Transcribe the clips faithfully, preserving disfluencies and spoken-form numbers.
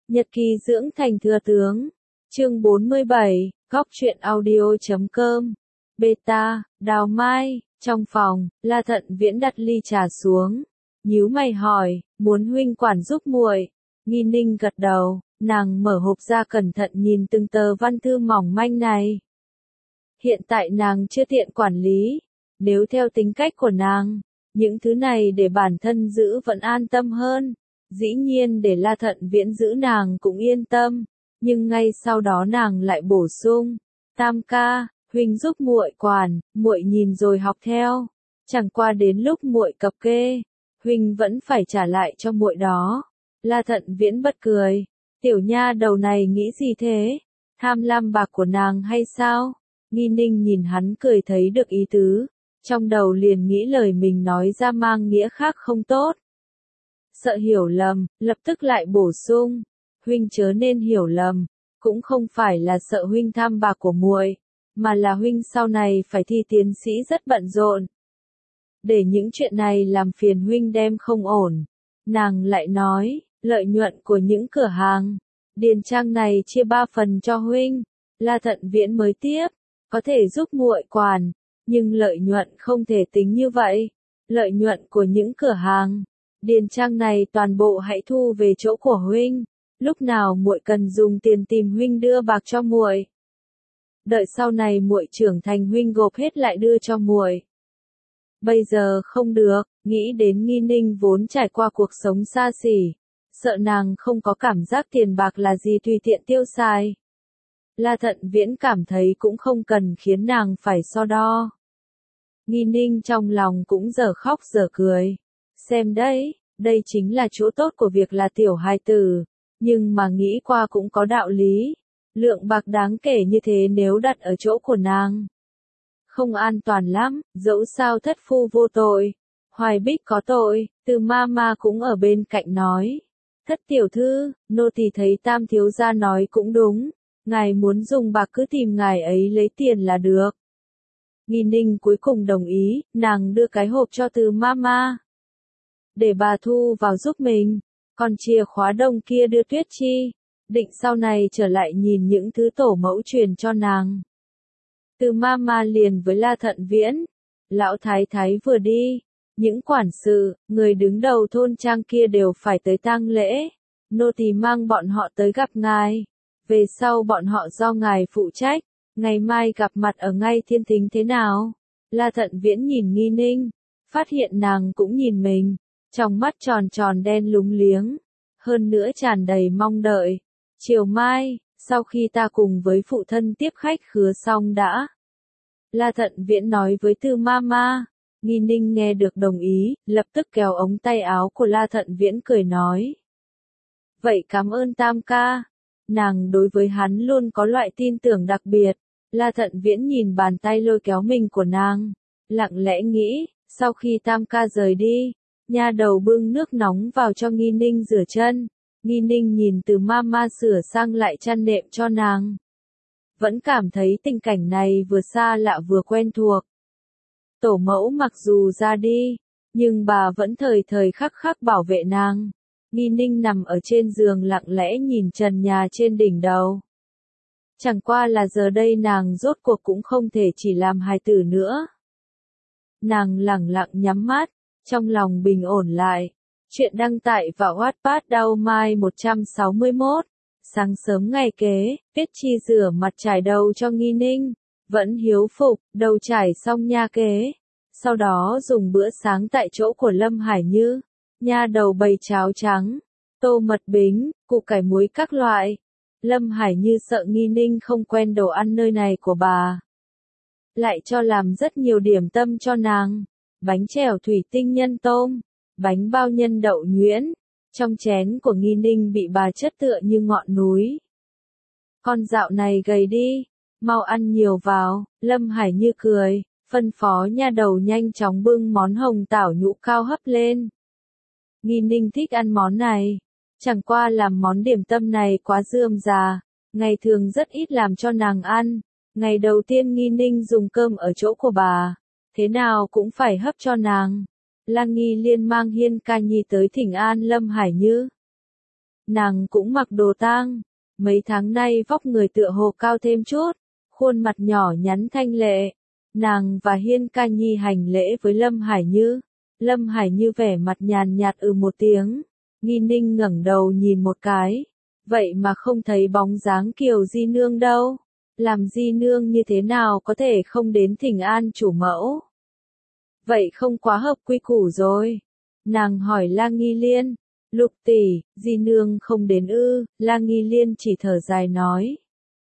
Nhật ký dưỡng thành thừa tướng. Chương bốn mươi bảy, góc truyện audio chấm com. Beta, Đào Mai, trong phòng, La Thận Viễn đặt ly trà xuống, nhíu mày hỏi, muốn huynh quản giúp muội. Nghi Ninh gật đầu, nàng mở hộp ra cẩn thận nhìn từng tờ văn thư mỏng manh này. Hiện tại nàng chưa tiện quản lý, nếu theo tính cách của nàng, những thứ này để bản thân giữ vẫn an tâm hơn. Dĩ nhiên để La Thận Viễn giữ nàng cũng yên tâm, nhưng ngay sau đó nàng lại bổ sung, Tam ca, huynh giúp muội quản, muội nhìn rồi học theo, chẳng qua đến lúc muội cập kê, huynh vẫn phải trả lại cho muội đó. La Thận Viễn bật cười, tiểu nha đầu này nghĩ gì thế, tham lam bạc của nàng hay sao? Nghi Ninh nhìn hắn cười thấy được ý tứ, trong đầu liền nghĩ lời mình nói ra mang nghĩa khác không tốt. Sợ hiểu lầm, lập tức lại bổ sung, huynh chớ nên hiểu lầm, cũng không phải là sợ huynh tham bạc của muội, mà là huynh sau này phải thi tiến sĩ rất bận rộn. Để những chuyện này làm phiền huynh đem không ổn. Nàng lại nói, lợi nhuận của những cửa hàng điền trang này chia ba phần cho huynh. La Thận Viễn mới tiếp, có thể giúp muội quản, nhưng lợi nhuận không thể tính như vậy. Lợi nhuận của những cửa hàng điền trang này toàn bộ hãy thu về chỗ của huynh, lúc nào muội cần dùng tiền tìm huynh đưa bạc cho muội. Đợi sau này muội trưởng thành huynh gộp hết lại đưa cho muội. Bây giờ không được, nghĩ đến Nghi Ninh vốn trải qua cuộc sống xa xỉ, sợ nàng không có cảm giác tiền bạc là gì tùy tiện tiêu xài. La Thận Viễn cảm thấy cũng không cần khiến nàng phải so đo. Nghi Ninh trong lòng cũng dở khóc dở cười. Xem đấy, đây chính là chỗ tốt của việc là tiểu hài tử, nhưng mà nghĩ qua cũng có đạo lý. Lượng bạc đáng kể như thế nếu đặt ở chỗ của nàng, không an toàn lắm, dẫu sao thất phu vô tội, Hoài Bích có tội. Từ ma ma cũng ở bên cạnh nói, thất tiểu thư, nô tỳ thấy Tam thiếu gia nói cũng đúng, ngài muốn dùng bạc cứ tìm ngài ấy lấy tiền là được. Nghi Ninh cuối cùng đồng ý, nàng đưa cái hộp cho Từ ma ma, để bà thu vào giúp mình, còn chìa khóa đồng kia đưa Tuyết Chi, định sau này trở lại nhìn những thứ tổ mẫu truyền cho nàng. Từ ma ma liền với La Thận Viễn, lão thái thái vừa đi, những quản sự, người đứng đầu thôn trang kia đều phải tới tang lễ, nô tỳ mang bọn họ tới gặp ngài, về sau bọn họ do ngài phụ trách, ngày mai gặp mặt ở ngay Thiên Thính thế nào? La Thận Viễn nhìn Nghi Ninh, phát hiện nàng cũng nhìn mình, trong mắt tròn tròn đen lúng liếng, hơn nữa tràn đầy mong đợi. Chiều mai, sau khi ta cùng với phụ thân tiếp khách khứa xong đã. La Thận Viễn nói với Từ ma ma. Nghi Ninh nghe được đồng ý, lập tức kéo ống tay áo của La Thận Viễn cười nói. Vậy cảm ơn Tam ca. Nàng đối với hắn luôn có loại tin tưởng đặc biệt. La Thận Viễn nhìn bàn tay lôi kéo mình của nàng, lặng lẽ nghĩ, sau khi Tam ca rời đi, nha đầu bưng nước nóng vào cho Nghi Ninh rửa chân. Nghi Ninh nhìn Từ ma ma sửa sang lại chăn nệm cho nàng, vẫn cảm thấy tình cảnh này vừa xa lạ vừa quen thuộc. Tổ mẫu mặc dù ra đi, nhưng bà vẫn thời thời khắc khắc bảo vệ nàng. Nghi Ninh nằm ở trên giường lặng lẽ nhìn trần nhà trên đỉnh đầu. Chẳng qua là giờ đây nàng rốt cuộc cũng không thể chỉ làm hài tử nữa. Nàng lẳng lặng nhắm mắt, trong lòng bình ổn lại. Chuyện đăng tải vào Wattpad Đào Mai một trăm sáu mươi mốt. Sáng sớm ngày kế, Tuyết Chi rửa mặt trải đầu cho Nghi Ninh, vẫn hiếu phục, đầu trải xong nha kế. Sau đó dùng bữa sáng tại chỗ của Lâm Hải Như, nha đầu bày cháo trắng, tô mật bính, củ cải muối các loại. Lâm Hải Như sợ Nghi Ninh không quen đồ ăn nơi này của bà, lại cho làm rất nhiều điểm tâm cho nàng, bánh trèo thủy tinh nhân tôm, bánh bao nhân đậu nhuyễn. Trong chén của Nghi Ninh bị bà chất tựa như ngọn núi. Con dạo này gầy đi, mau ăn nhiều vào. Lâm Hải Như cười, phân phó nha đầu nhanh chóng bưng món hồng tảo nhũ cao hấp lên. Nghi Ninh thích ăn món này, chẳng qua làm món điểm tâm này quá rườm rà, ngày thường rất ít làm cho nàng ăn. Ngày đầu tiên Nghi Ninh dùng cơm ở chỗ của bà, thế nào cũng phải hấp cho nàng. Lan Nghi Liên mang Hiên Ca Nhi tới thỉnh an Lâm Hải Như. nàng cũng mặc đồ tang, mấy tháng nay vóc người tựa hồ cao thêm chút, khuôn mặt nhỏ nhắn thanh lệ. Nàng và Hiên Ca Nhi hành lễ với Lâm Hải Như, Lâm Hải Như vẻ mặt nhàn nhạt ừ một tiếng, Nghi Ninh ngẩng đầu nhìn một cái, vậy mà không thấy bóng dáng Kiều Di Nương đâu, làm Di Nương như thế nào có thể không đến thỉnh an chủ mẫu? Vậy không quá hợp quy củ rồi. Nàng hỏi La Nghi Liên, Lục tỷ, Di Nương không đến ư? La Nghi Liên chỉ thở dài nói.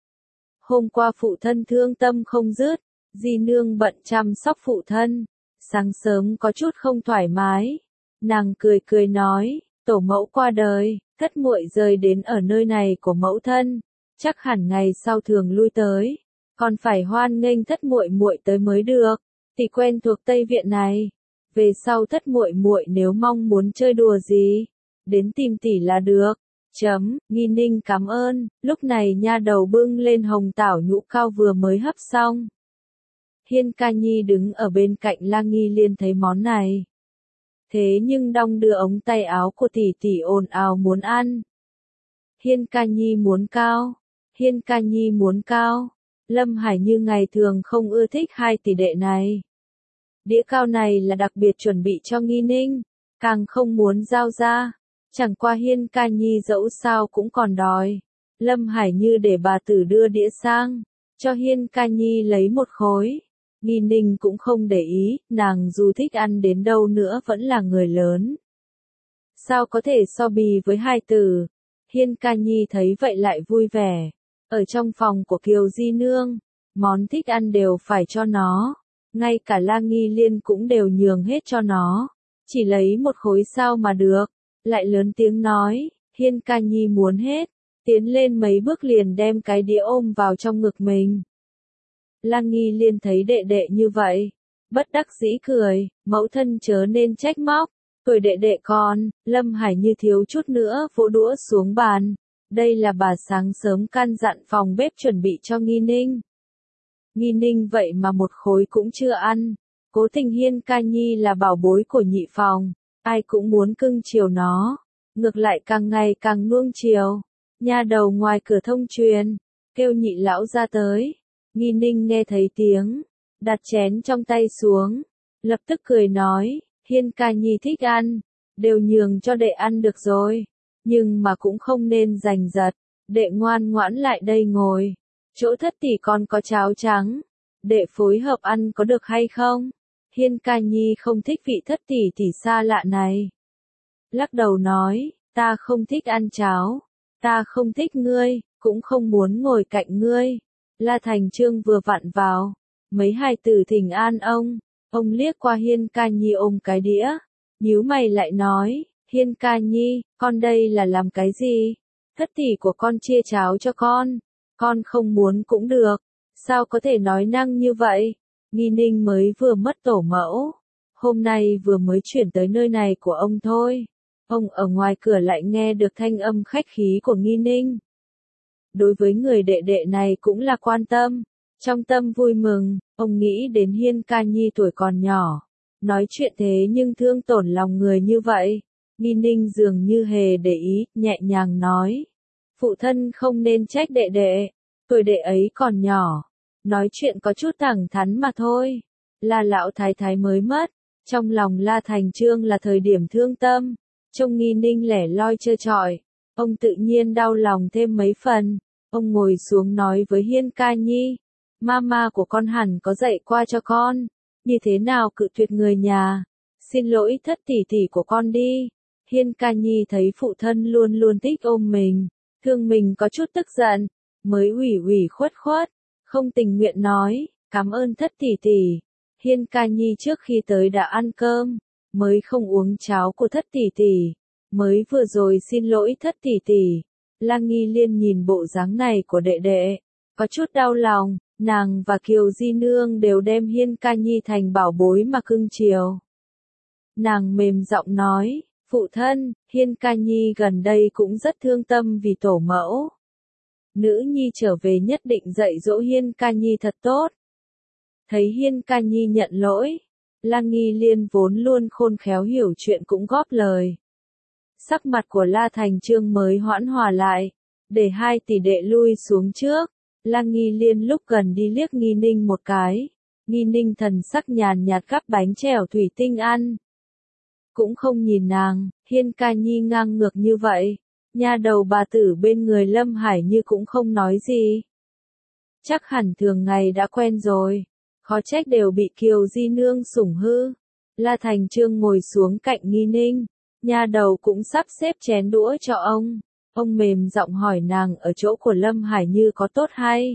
Hôm qua phụ thân thương tâm không dứt, Di Nương bận chăm sóc phụ thân, sáng sớm có chút không thoải mái. Nàng cười cười nói, tổ mẫu qua đời, thất muội rời đến ở nơi này của mẫu thân, chắc hẳn ngày sau thường lui tới, còn phải hoan nghênh thất muội muội tới mới được. Tỷ quen thuộc Tây Viện này, về sau thất muội muội nếu mong muốn chơi đùa gì, đến tìm tỷ là được. Chấm, Nghi Ninh cảm ơn, lúc này nha đầu bưng lên hồng tảo nhũ cao vừa mới hấp xong. Hiên Ca Nhi đứng ở bên cạnh La Nghi Liên thấy món này. Thế nhưng đong đưa ống tay áo của tỷ tỷ ồn ào muốn ăn. Hiên Ca Nhi muốn cao, Hiên Ca Nhi muốn cao. Lâm Hải Như ngày thường không ưa thích hai tỷ đệ này. Đĩa cao này là đặc biệt chuẩn bị cho Nghi Ninh, càng không muốn giao ra. Chẳng qua Hiên Ca Nhi dẫu sao cũng còn đòi. Lâm Hải Như để bà tử đưa đĩa sang, cho Hiên Ca Nhi lấy một khối. Nghi Ninh cũng không để ý, nàng dù thích ăn đến đâu nữa vẫn là người lớn. Sao có thể so bì với hai tử? Hiên Ca Nhi thấy vậy lại vui vẻ. Ở trong phòng của Kiều Di Nương, món thích ăn đều phải cho nó. Ngay cả La Nghi Liên cũng đều nhường hết cho nó. Chỉ lấy một khối sao mà được. Lại lớn tiếng nói, Hiên Ca Nhi muốn hết. Tiến lên mấy bước liền đem cái đĩa ôm vào trong ngực mình. La Nghi Liên thấy đệ đệ như vậy, bất đắc dĩ cười, mẫu thân chớ nên trách móc, tuổi đệ đệ con. Lâm Hải Như thiếu chút nữa vỗ đũa xuống bàn, đây là bà sáng sớm căn dặn phòng bếp chuẩn bị cho Nghi Ninh. Nghi Ninh vậy mà một khối cũng chưa ăn, cố tình Hiên Ca Nhi là bảo bối của nhị phòng, ai cũng muốn cưng chiều nó, ngược lại càng ngày càng nuông chiều. Nha đầu ngoài cửa thông truyền, kêu nhị lão ra tới. Nghi Ninh nghe thấy tiếng, đặt chén trong tay xuống, lập tức cười nói, Hiên Ca Nhi thích ăn, đều nhường cho đệ ăn được rồi, nhưng mà cũng không nên giành giật, đệ ngoan ngoãn lại đây ngồi, chỗ thất tỷ còn có cháo trắng, đệ phối hợp ăn có được hay không? Hiên Ca Nhi không thích vị thất tỷ tỷ xa lạ này. Lắc đầu nói, ta không thích ăn cháo, ta không thích ngươi, cũng không muốn ngồi cạnh ngươi. La Thành Trương vừa vặn vào, mấy hài tử thỉnh an ông, ông liếc qua Hiên Ca Nhi ôm cái đĩa, nhíu mày lại nói, Hiên Ca Nhi, con đây là làm cái gì? Thất tỷ của con chia cháo cho con, con không muốn cũng được, sao có thể nói năng như vậy? Nghi Ninh mới vừa mất tổ mẫu, hôm nay vừa mới chuyển tới nơi này của ông thôi, ông ở ngoài cửa lại nghe được thanh âm khách khí của Nghi Ninh. Đối với người đệ đệ này cũng là quan tâm, trong tâm vui mừng, ông nghĩ đến Hiên Ca Nhi tuổi còn nhỏ, nói chuyện thế nhưng thương tổn lòng người như vậy. Nghi Ninh dường như hề để ý, nhẹ nhàng nói, phụ thân không nên trách đệ đệ, tuổi đệ ấy còn nhỏ, nói chuyện có chút thẳng thắn mà thôi. La lão thái thái mới mất, trong lòng La Thành Trương là thời điểm thương tâm, trông Nghi Ninh lẻ loi trơ trọi. Ông tự nhiên đau lòng thêm mấy phần, ông ngồi xuống nói với Hiên Ca Nhi, mama của con hẳn có dạy qua cho con, như thế nào cự tuyệt người nhà, xin lỗi thất tỷ tỷ của con đi. Hiên Ca Nhi thấy phụ thân luôn luôn thích ôm mình, thương mình có chút tức giận, mới ủy ủy khuất khuất, không tình nguyện nói, cảm ơn thất tỷ tỷ. Hiên Ca Nhi trước khi tới đã ăn cơm, mới không uống cháo của thất tỷ tỷ. Mới vừa rồi xin lỗi thất tỷ tỷ. La Nghi Liên nhìn bộ dáng này của đệ đệ, có chút đau lòng, nàng và Kiều Di Nương đều đem Hiên Ca Nhi thành bảo bối mà cưng chiều. Nàng mềm giọng nói, phụ thân, Hiên Ca Nhi gần đây cũng rất thương tâm vì tổ mẫu. Nữ nhi trở về nhất định dạy dỗ Hiên Ca Nhi thật tốt. Thấy Hiên Ca Nhi nhận lỗi, La Nghi Liên vốn luôn khôn khéo hiểu chuyện cũng góp lời. Sắc mặt của La Thành Chương mới hoãn hòa lại, để hai tỷ đệ lui xuống trước. La Nghi Liên lúc gần đi liếc Nghi Ninh một cái, Nghi Ninh thần sắc nhàn nhạt gắp bánh trèo thủy tinh ăn. Cũng không nhìn nàng, Hiên Ca Nhi ngang ngược như vậy, nha đầu bà tử bên người Lâm Hải Như cũng không nói gì. Chắc hẳn thường ngày đã quen rồi, khó trách đều bị Kiều Di Nương sủng hư. La Thành Chương ngồi xuống cạnh Nghi Ninh, nha đầu cũng sắp xếp chén đũa cho ông. Ông mềm giọng hỏi nàng ở chỗ của Lâm Hải Như có tốt hay?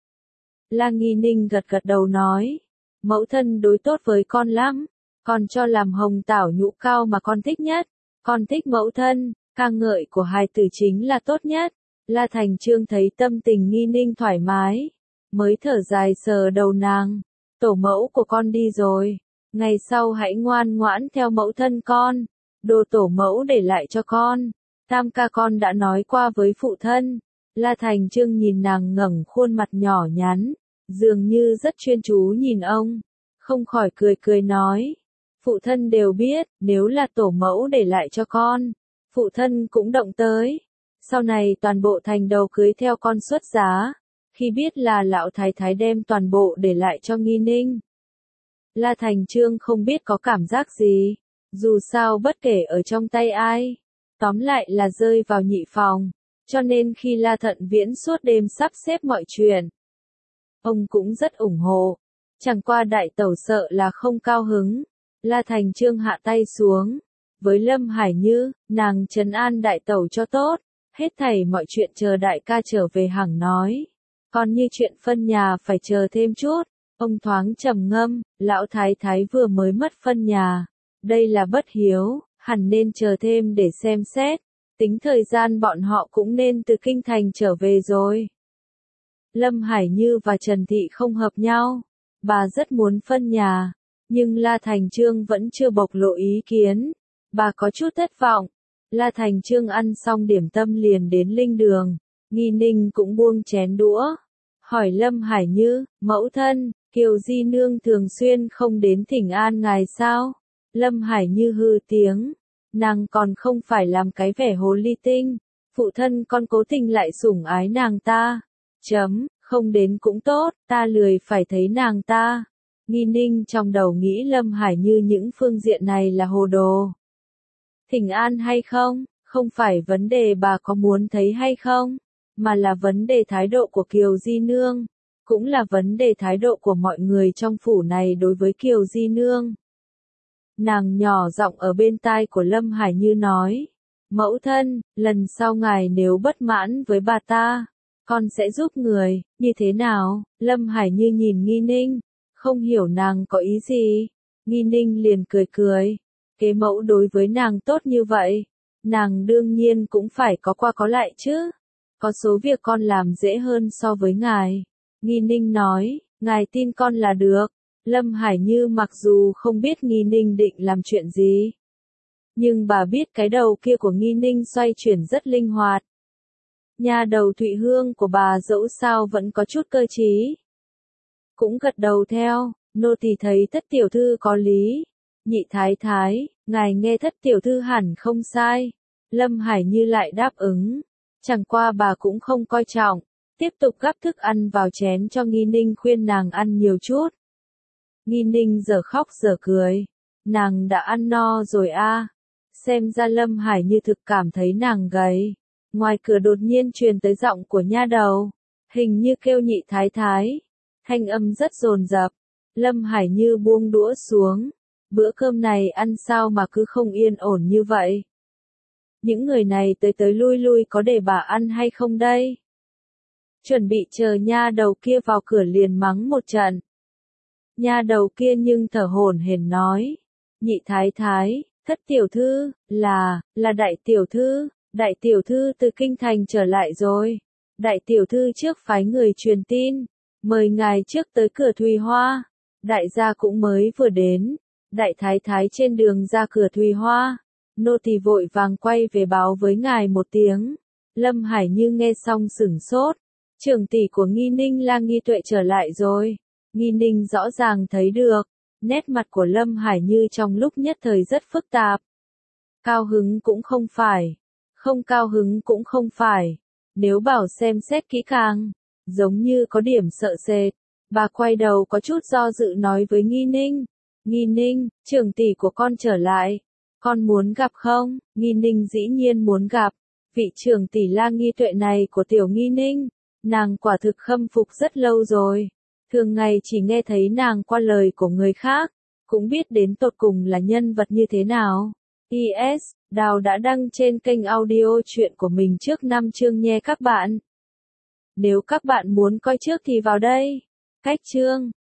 La Nghi Ninh gật gật đầu nói, mẫu thân đối tốt với con lắm, con cho làm hồng tảo nhũ cao mà con thích nhất, con thích mẫu thân, ca ngợi của hài tử chính là tốt nhất. La Thành Chương thấy tâm tình Nghi Ninh thoải mái, mới thở dài sờ đầu nàng, tổ mẫu của con đi rồi, ngày sau hãy ngoan ngoãn theo mẫu thân con, đồ tổ mẫu để lại cho con. Tam ca con đã nói qua với phụ thân. La Thành Chương nhìn nàng ngẩng khuôn mặt nhỏ nhắn, dường như rất chuyên chú nhìn ông, không khỏi cười cười nói, phụ thân đều biết, nếu là tổ mẫu để lại cho con, phụ thân cũng động tới. Sau này toàn bộ thành đầu cưới theo con xuất giá, khi biết là lão thái thái đem toàn bộ để lại cho Nghi Ninh. La Thành Chương không biết có cảm giác gì, dù sao bất kể ở trong tay ai, tóm lại là rơi vào nhị phòng, cho nên khi La Thận Viễn suốt đêm sắp xếp mọi chuyện, ông cũng rất ủng hộ, chẳng qua đại tẩu sợ là không cao hứng. La Thành Chương hạ tay xuống, với Lâm Hải Như, nàng trấn an đại tẩu cho tốt, hết thảy mọi chuyện chờ đại ca trở về hẳn nói, còn như chuyện phân nhà phải chờ thêm chút. Ông thoáng trầm ngâm, lão thái thái vừa mới mất phân nhà, đây là bất hiếu, hẳn nên chờ thêm để xem xét, tính thời gian bọn họ cũng nên từ kinh thành trở về rồi. Lâm Hải Như và Trần Thị không hợp nhau, bà rất muốn phân nhà, nhưng La Thành Chương vẫn chưa bộc lộ ý kiến, bà có chút thất vọng. La Thành Chương ăn xong điểm tâm liền đến linh đường, Nghi Ninh cũng buông chén đũa, hỏi Lâm Hải Như, mẫu thân, Kiều Di Nương thường xuyên không đến thỉnh an ngài sao? Lâm Hải Như hư tiếng, nàng còn không phải làm cái vẻ hồ ly tinh, phụ thân con cố tình lại sủng ái nàng ta. Chấm, không đến cũng tốt, ta lười phải thấy nàng ta. Nghi Ninh trong đầu nghĩ Lâm Hải Như những phương diện này là hồ đồ. Thỉnh an hay không, không phải vấn đề bà có muốn thấy hay không, mà là vấn đề thái độ của Kiều Di Nương, cũng là vấn đề thái độ của mọi người trong phủ này đối với Kiều Di Nương. Nàng nhỏ giọng ở bên tai của Lâm Hải Như nói, mẫu thân, lần sau ngài nếu bất mãn với bà ta, con sẽ giúp người, như thế nào? Lâm Hải Như nhìn Nghi Ninh, không hiểu nàng có ý gì. Nghi Ninh liền cười cười, kế mẫu đối với nàng tốt như vậy, nàng đương nhiên cũng phải có qua có lại chứ. Có số việc con làm dễ hơn so với ngài. Nghi Ninh nói, ngài tin con là được. Lâm Hải Như mặc dù không biết Nghi Ninh định làm chuyện gì, nhưng bà biết cái đầu kia của Nghi Ninh xoay chuyển rất linh hoạt. Nhà đầu Thụy Hương của bà dẫu sao vẫn có chút cơ trí, cũng gật đầu theo. Nô tỳ thấy thất tiểu thư có lý. Nhị thái thái, ngài nghe thất tiểu thư hẳn không sai. Lâm Hải Như lại đáp ứng, chẳng qua bà cũng không coi trọng, tiếp tục gắp thức ăn vào chén cho Nghi Ninh, khuyên nàng ăn nhiều chút. Nghi Ninh giờ khóc giờ cười, nàng đã ăn no rồi a. À. Xem ra Lâm Hải Như thực cảm thấy nàng gầy. Ngoài cửa đột nhiên truyền tới giọng của nha đầu, hình như kêu nhị thái thái, thanh âm rất dồn dập. Lâm Hải Như buông đũa xuống, bữa cơm này ăn sao mà cứ không yên ổn như vậy. Những người này tới tới lui lui có để bà ăn hay không đây? Chuẩn bị chờ nha đầu kia vào cửa liền mắng một trận. Nha đầu kia nhưng thở hổn hển nói, nhị thái thái, thất tiểu thư, là, là đại tiểu thư, đại tiểu thư từ kinh thành trở lại rồi. Đại tiểu thư trước phái người truyền tin, mời ngài trước tới cửa Thùy Hoa. Đại gia cũng mới vừa đến, đại thái thái trên đường ra cửa Thùy Hoa. Nô tỳ vội vàng quay về báo với ngài một tiếng. Lâm Hải Như nghe xong sửng sốt, trưởng tỷ của Nghi Ninh là Nghi Tuệ trở lại rồi. Nghi Ninh rõ ràng thấy được, nét mặt của Lâm Hải Như trong lúc nhất thời rất phức tạp. Cao hứng cũng không phải. Không cao hứng cũng không phải. Nếu bảo xem xét kỹ càng, giống như có điểm sợ sệt. Bà quay đầu có chút do dự nói với Nghi Ninh. Nghi Ninh, trưởng tỷ của con trở lại. Con muốn gặp không? Nghi Ninh dĩ nhiên muốn gặp. Vị trưởng tỷ La Nghi Tuệ này của tiểu Nghi Ninh, nàng quả thực khâm phục rất lâu rồi. Thường ngày chỉ nghe thấy nàng qua lời của người khác, cũng biết đến tột cùng là nhân vật như thế nào. i ét, Đào đã đăng trên kênh audio chuyện của mình trước năm chương nhé các bạn. Nếu các bạn muốn coi trước thì vào đây. Cách chương